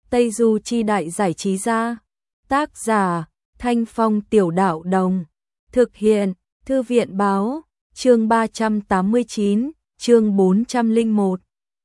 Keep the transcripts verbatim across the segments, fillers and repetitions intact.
Tây Du Chi Đại Giải Trí Gia. Tác giả Thanh Phong Tiểu Đạo Đồng. Thực hiện Thư viện Báo. Chương ba trăm tám mươi chín, chương bốn trăm lẻ một.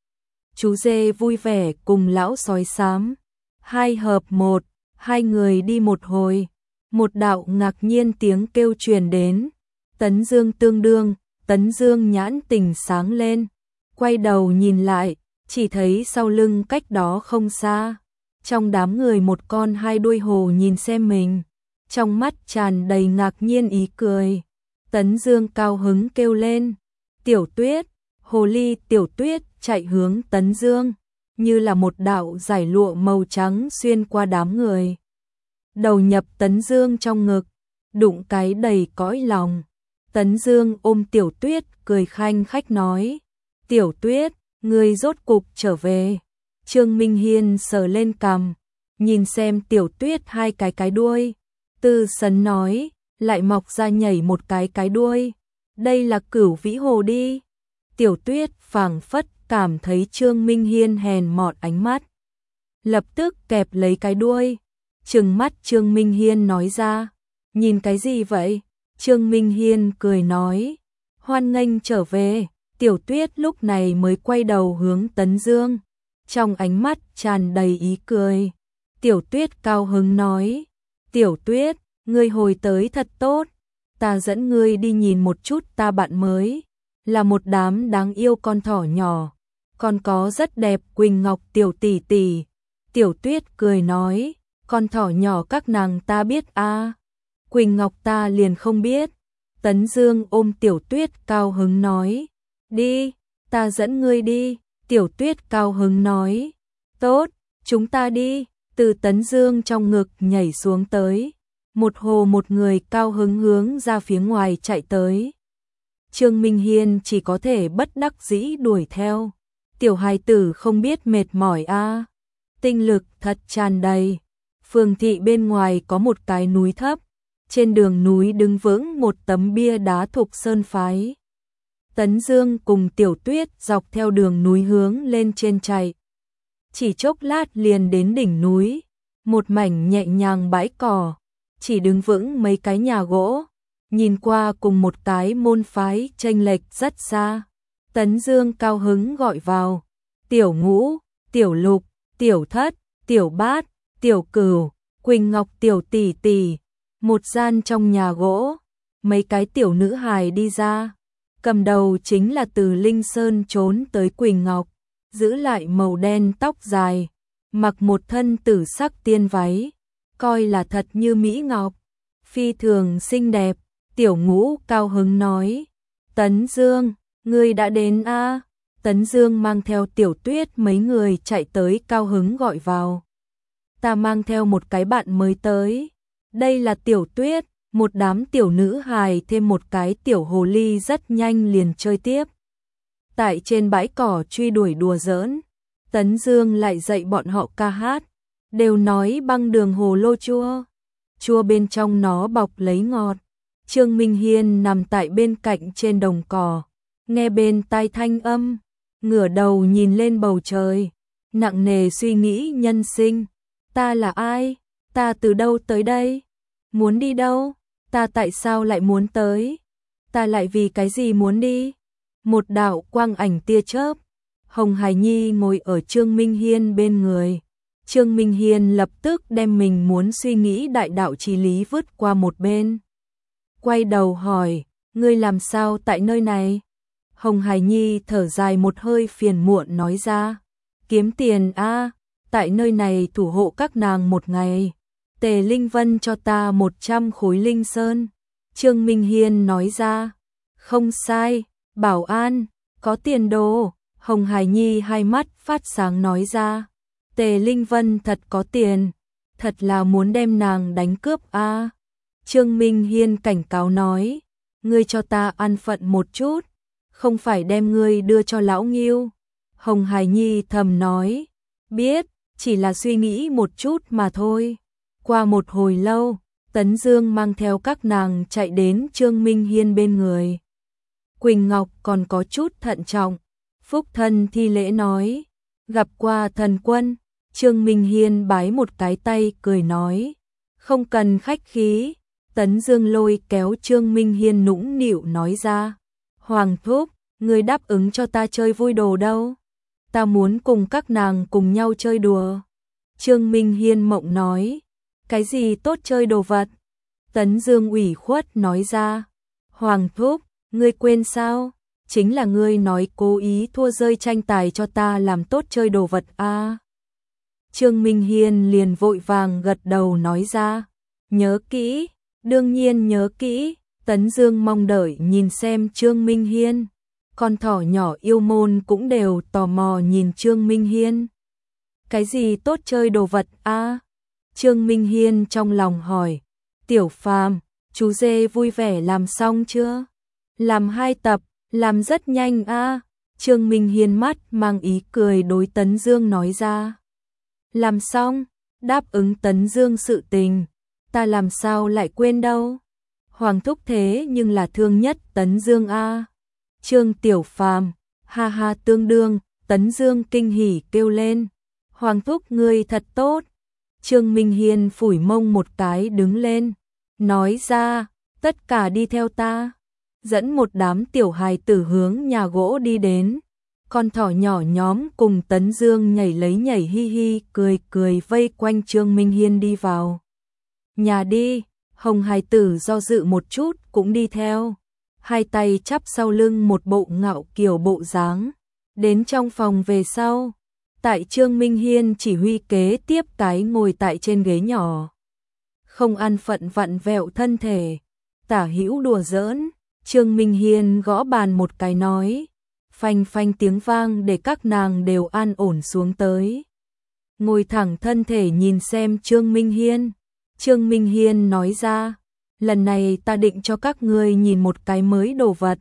Chú dê vui vẻ cùng lão sói xám. Hai hợp một, hai người đi một hồi. Một đạo ngạc nhiên tiếng kêu truyền đến. Tấn Dương tương đương, Tấn Dương nhãn tình sáng lên. Quay đầu nhìn lại, chỉ thấy sau lưng cách đó không xa. Trong đám người một con hai đuôi hổ nhìn xem mình. Trong mắt tràn đầy ngạc nhiên ý cười. Tấn Dương cao hứng kêu lên. Tiểu Tuyết, hồ ly Tiểu Tuyết chạy hướng Tấn Dương. Như là một đạo giải lụa màu trắng xuyên qua đám người. Đầu nhập Tấn Dương trong ngực, đụng cái đầy cõi lòng. Tấn Dương ôm Tiểu Tuyết cười khanh khách nói. Tiểu Tuyết, ngươi rốt cục trở về. Trương Minh Hiên sờ lên cằm, nhìn xem Tiểu Tuyết hai cái cái đuôi. Tư Sấn nói, lại mọc ra nhảy một cái cái đuôi. Đây là Cửu Vĩ Hồ đi. Tiểu Tuyết phảng phất cảm thấy Trương Minh Hiên hèn mọn ánh mắt. Lập tức kẹp lấy cái đuôi. Trừng mắt Trương Minh Hiên nói ra. Nhìn cái gì vậy? Trương Minh Hiên cười nói. Hoan nghênh trở về. Tiểu Tuyết lúc này mới quay đầu hướng Tấn Dương. Trong ánh mắt tràn đầy ý cười. Tiểu Tuyết cao hứng nói. Tiểu Tuyết, ngươi hồi tới thật tốt. Ta dẫn ngươi đi nhìn một chút ta bạn mới. Là một đám đáng yêu con thỏ nhỏ. Còn có rất đẹp Quỳnh Ngọc tiểu tỷ tỷ. Tiểu Tuyết cười nói. Con thỏ nhỏ các nàng ta biết a à. Quỳnh Ngọc ta liền không biết. Tấn Dương ôm Tiểu Tuyết cao hứng nói. Đi, ta dẫn ngươi đi. Tiểu Tuyết cao hứng nói. Tốt, chúng ta đi. Từ Tấn Dương trong ngực nhảy xuống tới. Một hồ một người cao hứng hướng ra phía ngoài chạy tới. Trương Minh Hiên chỉ có thể bất đắc dĩ đuổi theo. Tiểu hài tử không biết mệt mỏi a à. Tinh lực thật tràn đầy. Phường thị bên ngoài có một cái núi thấp. Trên đường núi đứng vững một tấm bia đá Thục Sơn phái. Tấn Dương cùng Tiểu Tuyết dọc theo đường núi hướng lên trên chạy. Chỉ chốc lát liền đến đỉnh núi. Một mảnh nhẹ nhàng bãi cỏ. Chỉ đứng vững mấy cái nhà gỗ. Nhìn qua cùng một cái môn phái chênh lệch rất xa. Tấn Dương cao hứng gọi vào. Tiểu Ngũ, Tiểu Lục, Tiểu Thất, Tiểu Bát, Tiểu Cửu, Quỳnh Ngọc tiểu tỷ tỷ. Một gian trong nhà gỗ. Mấy cái tiểu nữ hài đi ra. Cầm đầu chính là từ Linh Sơn trốn tới Quỳnh Ngọc. Giữ lại màu đen tóc dài. Mặc một thân tử sắc tiên váy. Coi là thật như Mỹ Ngọc. Phi thường xinh đẹp. Tiểu Ngũ cao hứng nói. Tấn Dương, ngươi đã đến a à? Tấn Dương mang theo Tiểu Tuyết mấy người chạy tới cao hứng gọi vào. Ta mang theo một cái bạn mới tới. Đây là Tiểu Tuyết. Một đám tiểu nữ hài thêm một cái tiểu hồ ly rất nhanh liền chơi tiếp. Tại trên bãi cỏ truy đuổi đùa giỡn. Tấn Dương lại dạy bọn họ ca hát. Đều nói băng đường hồ lô chua. Chua bên trong nó bọc lấy ngọt. Trương Minh Hiên nằm tại bên cạnh trên đồng cỏ. Nghe bên tai thanh âm. Ngửa đầu nhìn lên bầu trời. Nặng nề suy nghĩ nhân sinh. Ta là ai? Ta từ đâu tới đây? Muốn đi đâu? Ta tại sao lại muốn tới? Ta lại vì cái gì muốn đi? Một đạo quang ảnh tia chớp. Hồng Hải Nhi ngồi ở Trương Minh Hiên bên người. Trương Minh Hiên lập tức đem mình muốn suy nghĩ đại đạo chí lý vứt qua một bên. Quay đầu hỏi, ngươi làm sao tại nơi này? Hồng Hải Nhi thở dài một hơi phiền muộn nói ra. Kiếm tiền a à, tại nơi này thủ hộ các nàng một ngày. Tề Linh Vân cho ta một trăm khối linh sơn. Trương Minh Hiên nói ra. Không sai, bảo an, có tiền đồ. Hồng Hải Nhi hai mắt phát sáng nói ra. Tề Linh Vân thật có tiền. Thật là muốn đem nàng đánh cướp a à. Trương Minh Hiên cảnh cáo nói. Ngươi cho ta ăn phận một chút. Không phải đem ngươi đưa cho lão Nghiêu. Hồng Hải Nhi thầm nói. Biết, chỉ là suy nghĩ một chút mà thôi. Qua một hồi lâu, Tấn Dương mang theo các nàng chạy đến Trương Minh Hiên bên người. Quỳnh Ngọc còn có chút thận trọng. Phúc Thân thi lễ nói. Gặp qua thần quân. Trương Minh Hiên bái một cái tay cười nói, không cần khách khí. Tấn Dương lôi kéo Trương Minh Hiên nũng nịu nói ra, Hoàng thúc, người đáp ứng cho ta chơi vui đồ đâu? Ta muốn cùng các nàng cùng nhau chơi đùa. Trương Minh Hiên mộng nói, cái gì tốt chơi đồ vật? Tấn Dương ủy khuất nói ra, Hoàng thúc, ngươi quên sao? Chính là ngươi nói cố ý thua rơi tranh tài cho ta làm tốt chơi đồ vật a. À. Trương Minh Hiên liền vội vàng gật đầu nói ra, nhớ kỹ, đương nhiên nhớ kỹ. Tấn Dương mong đợi nhìn xem Trương Minh Hiên, con thỏ nhỏ yêu môn cũng đều tò mò nhìn Trương Minh Hiên. Cái gì tốt chơi đồ vật a? À? Trương Minh Hiên trong lòng hỏi, Tiểu Phàm, chú dê vui vẻ làm xong chưa? Làm hai tập, làm rất nhanh a. À? Trương Minh Hiên mắt mang ý cười đối Tấn Dương nói ra. Làm xong, đáp ứng Tấn Dương sự tình, ta làm sao lại quên đâu. Hoàng thúc thế nhưng là thương nhất Tấn Dương a. À? Trương Tiểu Phàm, ha ha tương đương, Tấn Dương kinh hỉ kêu lên, Hoàng thúc ngươi thật tốt. Trương Minh Hiên phủi mông một cái đứng lên, nói ra, tất cả đi theo ta. Dẫn một đám tiểu hài tử hướng nhà gỗ đi đến. Con thỏ nhỏ nhóm cùng Tấn Dương nhảy lấy nhảy hi hi cười cười vây quanh Trương Minh Hiên đi vào nhà đi. Hồng hài tử do dự một chút cũng đi theo, hai tay chắp sau lưng một bộ ngạo kiều bộ dáng. Đến trong phòng về sau, tại Trương Minh Hiên chỉ huy kế tiếp cái ngồi tại trên ghế nhỏ, không an phận vặn vẹo thân thể, tả hữu đùa giỡn. Trương Minh Hiên gõ bàn một cái nói, phanh phanh tiếng vang để các nàng đều an ổn xuống tới. Ngồi thẳng thân thể nhìn xem Trương Minh Hiên. Trương Minh Hiên nói ra, lần này ta định cho các ngươi nhìn một cái mới đồ vật.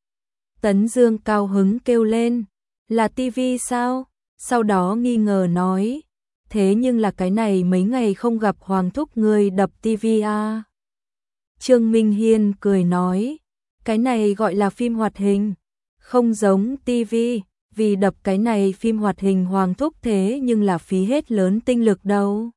Tấn Dương cao hứng kêu lên, là tivi sao? Sau đó nghi ngờ nói, thế nhưng là cái này mấy ngày không gặp Hoàng thúc ngươi đập tivi à? Trương Minh Hiên cười nói, cái này gọi là phim hoạt hình, không giống tivi, vì đập cái này phim hoạt hình Hoàng thúc thế nhưng là phí hết lớn tinh lực đâu.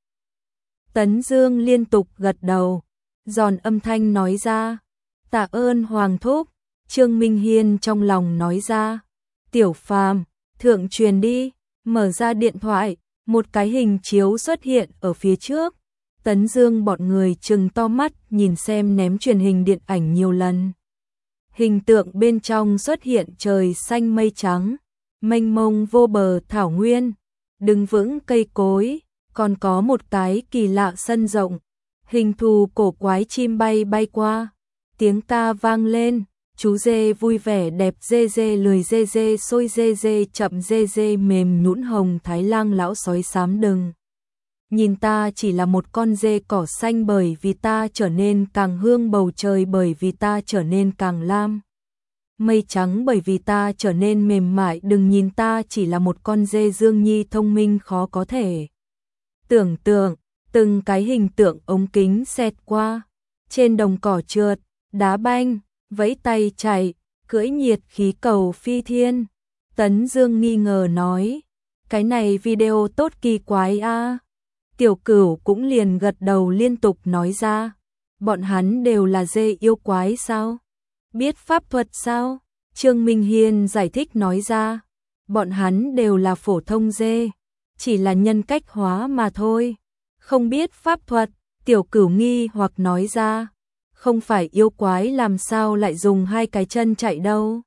Tấn Dương liên tục gật đầu, giòn âm thanh nói ra, tạ ơn Hoàng thúc. Trương Minh Hiên trong lòng nói ra, Tiểu Phàm, thượng truyền đi. Mở ra điện thoại, một cái hình chiếu xuất hiện ở phía trước. Tấn Dương bọn người trừng to mắt nhìn xem ném truyền hình điện ảnh nhiều lần. Hình tượng bên trong xuất hiện trời xanh mây trắng, mênh mông vô bờ thảo nguyên, đứng vững cây cối, còn có một cái kỳ lạ sân rộng, hình thù cổ quái chim bay bay qua, tiếng ca vang lên, chú dê vui vẻ đẹp dê dê lười dê dê sôi dê dê chậm dê dê mềm nhũn hồng Thái Lang lão sói xám đừng nhìn ta chỉ là một con dê cỏ xanh bởi vì ta trở nên càng hương bầu trời bởi vì ta trở nên càng lam mây trắng bởi vì ta trở nên mềm mại đừng nhìn ta chỉ là một con dê Dương Nhi thông minh khó có thể tưởng tượng. Từng cái hình tượng ống kính xẹt qua, trên đồng cỏ trượt, đá banh, vẫy tay chạy, cưỡi nhiệt khí cầu phi thiên. Tấn Dương nghi ngờ nói, cái này video tốt kỳ quái a. À. Tiểu Cửu cũng liền gật đầu liên tục nói ra, bọn hắn đều là dê yêu quái sao? Biết pháp thuật sao? Trương Minh Hiên giải thích nói ra, bọn hắn đều là phổ thông dê, chỉ là nhân cách hóa mà thôi. Không biết pháp thuật. Tiểu Cửu nghi hoặc nói ra, không phải yêu quái làm sao lại dùng hai cái chân chạy đâu.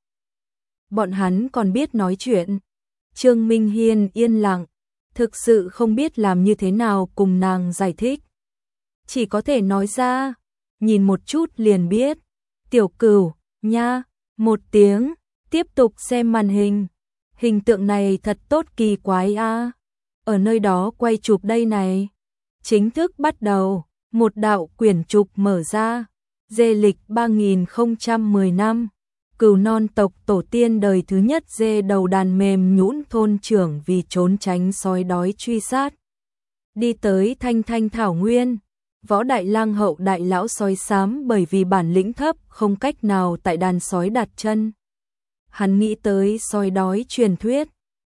Bọn hắn còn biết nói chuyện. Trương Minh Hiên yên lặng, thực sự không biết làm như thế nào cùng nàng giải thích. Chỉ có thể nói ra, nhìn một chút liền biết. Tiểu Cửu, nha, một tiếng, tiếp tục xem màn hình. Hình tượng này thật tốt kỳ quái a. À. Ở nơi đó quay chụp đây này. Chính thức bắt đầu, một đạo quyển trục mở ra, dê lịch ba nghìn không trăm mười năm, Cừu non tộc tổ tiên đời thứ nhất dê đầu đàn mềm nhũn thôn trưởng vì trốn tránh sói đói truy sát. Đi tới thanh thanh thảo nguyên, Võ Đại Lang hậu đại lão sói xám bởi vì bản lĩnh thấp không cách nào tại đàn sói đặt chân. Hắn nghĩ tới sói đói truyền thuyết,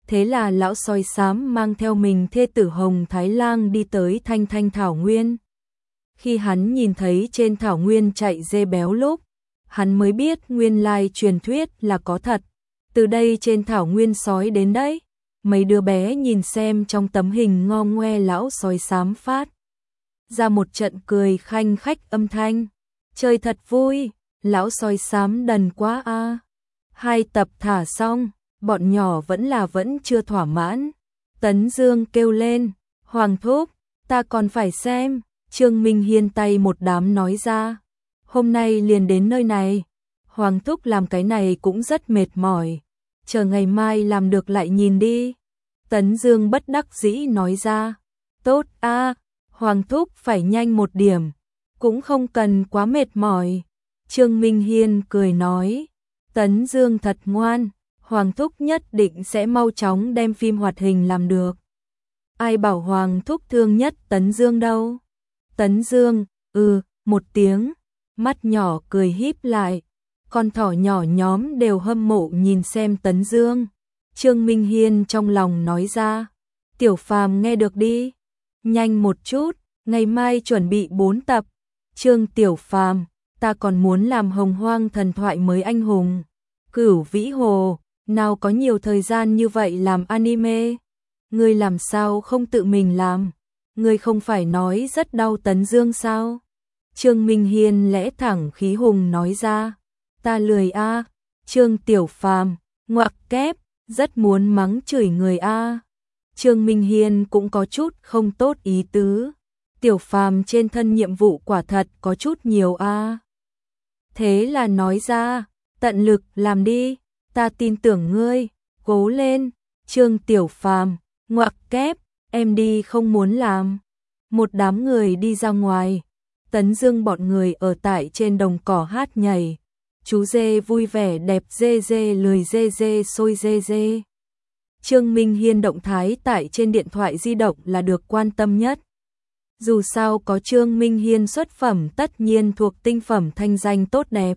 Thế là lão sói xám mang theo mình thê tử Hồng Thái Lang đi tới Thanh Thanh Thảo Nguyên. Khi hắn nhìn thấy trên thảo nguyên chạy dê béo lúc, hắn mới biết nguyên lai truyền thuyết là có thật. Từ đây trên thảo nguyên sói đến đấy. Mấy đứa bé nhìn xem trong tấm hình ngo ngoe lão sói xám phát ra một trận cười khanh khách âm thanh. Chơi thật vui, lão sói xám đần quá a. Hai tập thả xong, bọn nhỏ vẫn là vẫn chưa thỏa mãn. Tấn Dương kêu lên, Hoàng thúc, ta còn phải xem. Trương Minh Hiên tay một đám nói ra, hôm nay liền đến nơi này. Hoàng thúc làm cái này cũng rất mệt mỏi, chờ ngày mai làm được lại nhìn đi. Tấn Dương bất đắc dĩ nói ra, tốt a, Hoàng thúc phải nhanh một điểm, cũng không cần quá mệt mỏi. Trương Minh Hiên cười nói, Tấn Dương thật ngoan, Hoàng thúc nhất định sẽ mau chóng đem phim hoạt hình làm được. Ai bảo Hoàng thúc thương nhất Tấn Dương đâu. Tấn Dương, ừ, một tiếng, mắt nhỏ cười híp lại, con thỏ nhỏ nhóm đều hâm mộ nhìn xem Tấn Dương. Trương Minh Hiên trong lòng nói ra, Tiểu Phàm nghe được đi, nhanh một chút, ngày mai chuẩn bị bốn tập. Trương Tiểu Phàm, ta còn muốn làm Hồng Hoang thần thoại mới anh hùng. Cửu Vĩ Hồ, nào có nhiều thời gian như vậy làm anime, ngươi làm sao không tự mình làm? Ngươi không phải nói rất đau Tấn Dương sao? Trương Minh Hiên lẽ thẳng khí hùng nói ra, ta lười a. À. Trương Tiểu Phàm, ngoặc kép, rất muốn mắng chửi người a. À. Trương Minh Hiên cũng có chút không tốt ý tứ. Tiểu Phàm trên thân nhiệm vụ quả thật có chút nhiều a. À. Thế là nói ra, tận lực làm đi, ta tin tưởng ngươi, cố lên. Trương Tiểu Phàm, ngoặc kép, em đi không muốn làm. Một đám người đi ra ngoài, Tấn Dương bọn người ở tại trên đồng cỏ hát nhảy. Chú dê vui vẻ đẹp dê dê lười dê dê sôi dê dê. Trương Minh Hiên động thái tại trên điện thoại di động là được quan tâm nhất. Dù sao có Trương Minh Hiên xuất phẩm tất nhiên thuộc tinh phẩm thanh danh tốt đẹp.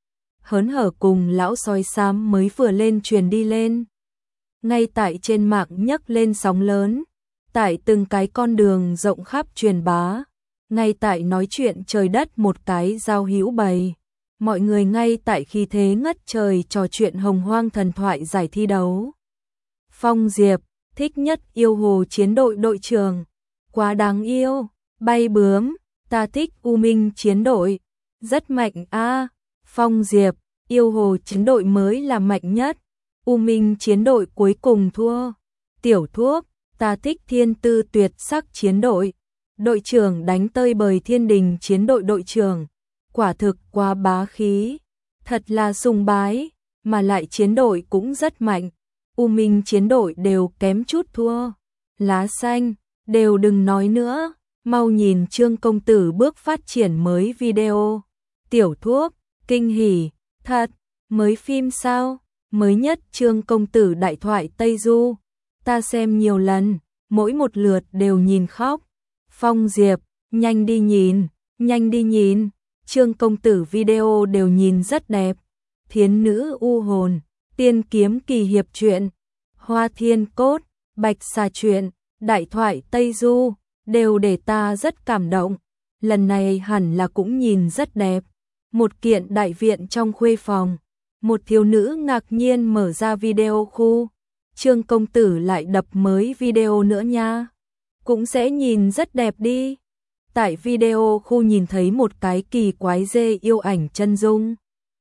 Hớn hở cùng lão sói xám mới vừa lên truyền đi lên. Ngay tại trên mạng nhấc lên sóng lớn, tại từng cái con đường rộng khắp truyền bá, ngay tại nói chuyện trời đất một cái giao hữu bày. Mọi người ngay tại khi thế ngất trời trò chuyện Hồng Hoang thần thoại giải thi đấu. Phong Diệp, thích nhất yêu hồ chiến đội đội trưởng, quá đáng yêu, bay bướm, ta thích U Minh chiến đội, rất mạnh a. À. Phong Diệp, yêu hồ chiến đội mới là mạnh nhất, U Minh chiến đội cuối cùng thua. Tiểu Thuốc, ta thích Thiên Tư tuyệt sắc chiến đội, đội trưởng đánh tơi bời Thiên Đình chiến đội đội trưởng, quả thực quá bá khí, thật là sùng bái, mà lại chiến đội cũng rất mạnh. U Minh chiến đội đều kém chút thua. Lá xanh, đều đừng nói nữa, mau nhìn Trương công tử bước phát triển mới video. Tiểu Thuốc, kinh hỉ, thật, mới phim sao? Mới nhất Trương công tử đại thoại Tây Du, ta xem nhiều lần, mỗi một lượt đều nhìn khóc. Phong Diệp, nhanh đi nhìn, nhanh đi nhìn, Trương công tử video đều nhìn rất đẹp. Thiến nữ u hồn, tiên kiếm kỳ hiệp truyện, Hoa Thiên Cốt, Bạch Xà truyện, đại thoại Tây Du, đều để ta rất cảm động. Lần này hẳn là cũng nhìn rất đẹp. Một kiện đại viện trong khuê phòng, một thiếu nữ ngạc nhiên mở ra video khu. Trương công tử lại đập mới video nữa nha. Cũng sẽ nhìn rất đẹp đi. Tại video khu nhìn thấy một cái kỳ quái dê yêu ảnh chân dung.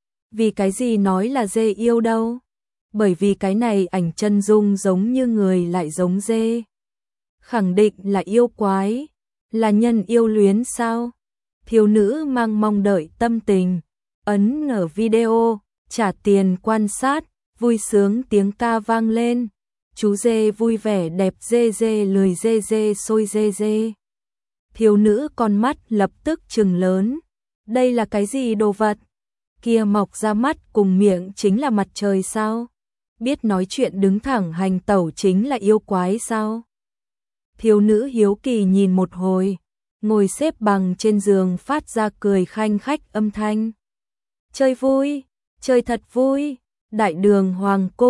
Vì cái gì nói là dê yêu đâu? Bởi vì cái này ảnh chân dung giống như người lại giống dê. Khẳng định là yêu quái, là nhân yêu luyến sao? Thiếu nữ mang mong đợi tâm tình, ấn ở video, trả tiền quan sát, vui sướng tiếng ca vang lên. Chú dê vui vẻ đẹp dê dê lười dê dê sôi dê dê. Thiếu nữ con mắt lập tức trừng lớn. Đây là cái gì đồ vật? Kia mọc ra mắt cùng miệng chính là mặt trời sao? Biết nói chuyện đứng thẳng hành tẩu chính là yêu quái sao? Thiếu nữ hiếu kỳ nhìn một hồi, ngồi xếp bằng trên giường phát ra cười khanh khách âm thanh. Chơi vui, chơi thật vui, đại đường hoàng cung,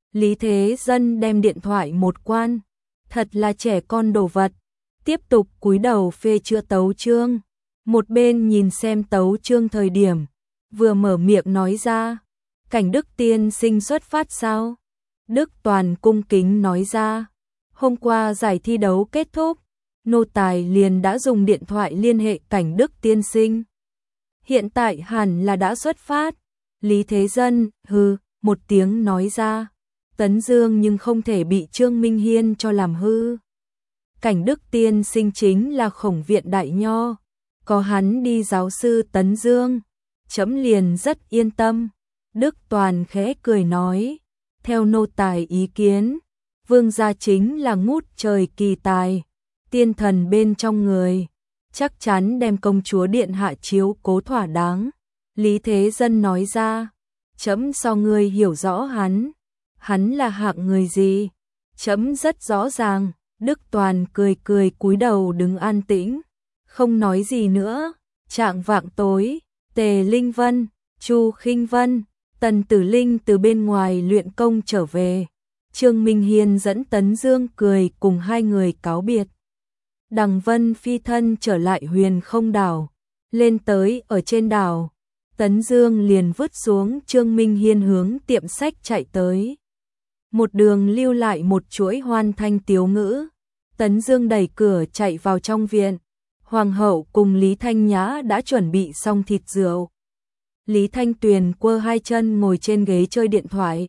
Lý Thế Dân đem điện thoại một quan, thật là trẻ con đồ vật, tiếp tục cúi đầu phê chữa tấu chương. Một bên nhìn xem tấu chương thời điểm, vừa mở miệng nói ra, Cảnh Đức tiên sinh xuất phát sao? Đức Toàn cung kính nói ra, hôm qua giải thi đấu kết thúc, nô tài liền đã dùng điện thoại liên hệ Cảnh Đức tiên sinh. Hiện tại hẳn là đã xuất phát. Lý Thế Dân, hừ, một tiếng nói ra, Tấn Dương nhưng không thể bị Trương Minh Hiên cho làm hư. Cảnh Đức tiên sinh chính là Khổng viện đại nho, có hắn đi giáo sư Tấn Dương, chấm liền rất yên tâm. Đức Toàn khẽ cười nói, theo nô tài ý kiến, vương gia chính là ngút trời kỳ tài, tiên thần bên trong người, chắc chắn đem công chúa điện hạ chiếu cố thỏa đáng. Lý Thế Dân nói ra, chấm so ngươi hiểu rõ hắn, hắn là hạng người gì, chấm rất rõ ràng. Đức Toàn cười cười cúi đầu đứng an tĩnh, không nói gì nữa. Trạng vạng tối, Tề Linh Vân, Chu Khinh Vân, Tần Tử Linh từ bên ngoài luyện công trở về. Trương Minh Hiên dẫn Tấn Dương cười cùng hai người cáo biệt. Đằng Vân phi thân trở lại Huyền Không đảo, lên tới ở trên đảo, Tấn Dương liền vứt xuống Trương Minh Hiên hướng tiệm sách chạy tới. Một đường lưu lại một chuỗi hoan thanh tiếu ngữ. Tấn Dương đẩy cửa chạy vào trong viện. Hoàng hậu cùng Lý Thanh Nhã đã chuẩn bị xong thịt rượu. Lý Thanh Tuyền quơ hai chân ngồi trên ghế chơi điện thoại.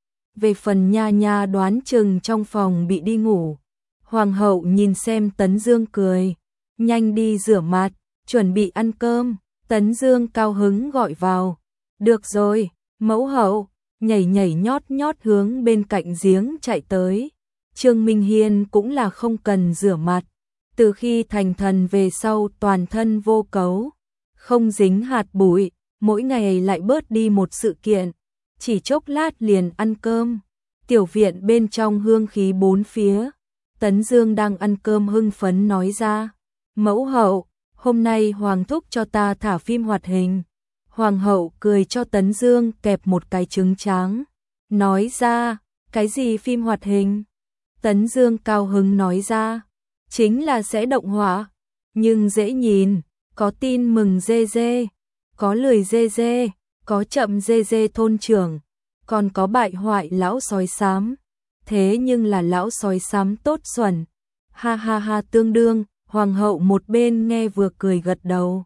Về phần Nha Nha đoán chừng trong phòng bị đi ngủ. Hoàng hậu nhìn xem Tấn Dương cười, nhanh đi rửa mặt, chuẩn bị ăn cơm. Tấn Dương cao hứng gọi vào, được rồi, mẫu hậu, nhảy nhảy nhót nhót hướng bên cạnh giếng chạy tới. Trương Minh Hiên cũng là không cần rửa mặt, từ khi thành thần về sau toàn thân vô cấu, không dính hạt bụi, mỗi ngày lại bớt đi một sự kiện, chỉ chốc lát liền ăn cơm. Tiểu viện bên trong hương khí bốn phía, Tấn Dương đang ăn cơm hưng phấn nói ra, mẫu hậu, hôm nay Hoàng thúc cho ta thả phim hoạt hình. Hoàng hậu cười cho Tấn Dương kẹp một cái trứng tráng, nói ra, cái gì phim hoạt hình? Tấn Dương cao hứng nói ra, chính là sẽ động họa, nhưng dễ nhìn, có tin mừng dê dê, có lười dê dê, có chậm dê dê thôn trưởng, còn có bại hoại lão sói xám. Thế nhưng là lão sói xám tốt xuẩn. Ha ha ha tương đương, hoàng hậu một bên nghe vừa cười gật đầu.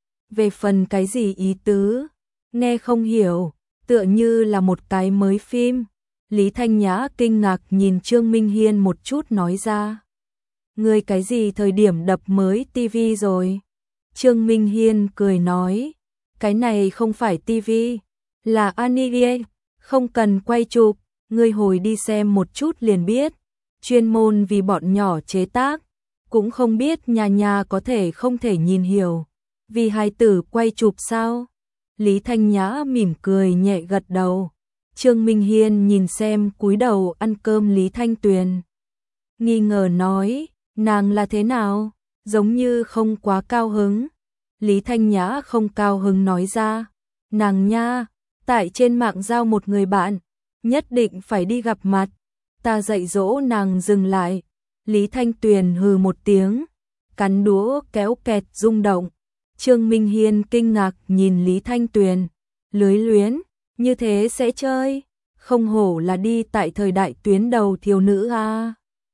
Về phần cái gì ý tứ, nghe không hiểu, tựa như là một cái mới phim. Lý Thanh Nhã kinh ngạc nhìn Trương Minh Hiên một chút nói ra. Ngươi cái gì thời điểm đập mới tivi rồi? Trương Minh Hiên cười nói, cái này không phải tivi, là anime, không cần quay chụp, ngươi hồi đi xem một chút liền biết, chuyên môn vì bọn nhỏ chế tác, cũng không biết nhà nhà có thể không thể nhìn hiểu, vì hài tử quay chụp sao? Lý Thanh Nhã mỉm cười nhẹ gật đầu. Trương Minh Hiên nhìn xem cúi đầu ăn cơm Lý Thanh Tuyền, nghi ngờ nói, nàng là thế nào, giống như không quá cao hứng. Lý Thanh Nhã không cao hứng nói ra, nàng nha, tại trên mạng giao một người bạn, nhất định phải đi gặp mặt, ta dạy dỗ nàng dừng lại. Lý Thanh Tuyền hừ một tiếng, cắn đũa kéo kẹt rung động. Trương Minh Hiên kinh ngạc nhìn Lý Thanh Tuyền, lưới luyến, như thế sẽ chơi, không hổ là đi tại thời đại tuyến đầu thiếu nữ a.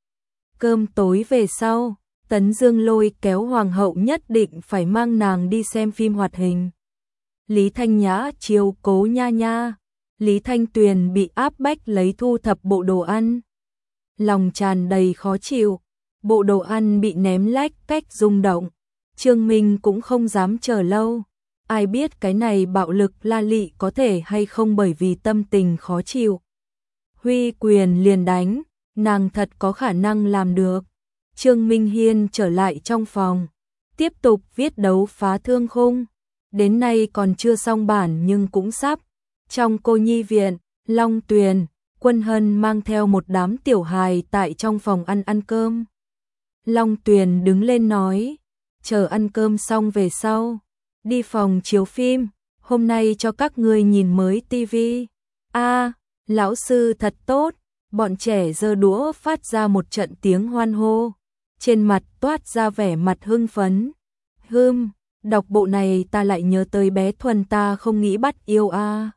Cơm tối về sau, Tấn Dương lôi kéo hoàng hậu nhất định phải mang nàng đi xem phim hoạt hình. Lý Thanh Nhã chiều cố Nha Nha, Lý Thanh Tuyền bị áp bách lấy thu thập bộ đồ ăn. Lòng tràn đầy khó chịu, bộ đồ ăn bị ném lách cách rung động. Trương Minh cũng không dám chờ lâu. Ai biết cái này bạo lực la lị có thể hay không bởi vì tâm tình khó chịu. Huy quyền liền đánh, nàng thật có khả năng làm được. Trương Minh Hiên trở lại trong phòng, tiếp tục viết đấu phá thương khung. Đến nay còn chưa xong bản nhưng cũng sắp. Trong cô nhi viện, Long Tuyền, Quân Hân mang theo một đám tiểu hài tại trong phòng ăn ăn cơm. Long Tuyền đứng lên nói, chờ ăn cơm xong về sau, đi phòng chiếu phim, hôm nay cho các ngươi nhìn mới tivi. A, Lão sư thật tốt, bọn trẻ giơ đũa phát ra một trận tiếng hoan hô, trên mặt toát ra vẻ mặt hưng phấn. Hừm, đọc bộ này ta lại nhớ tới bé Thuần ta không nghĩ bắt yêu a.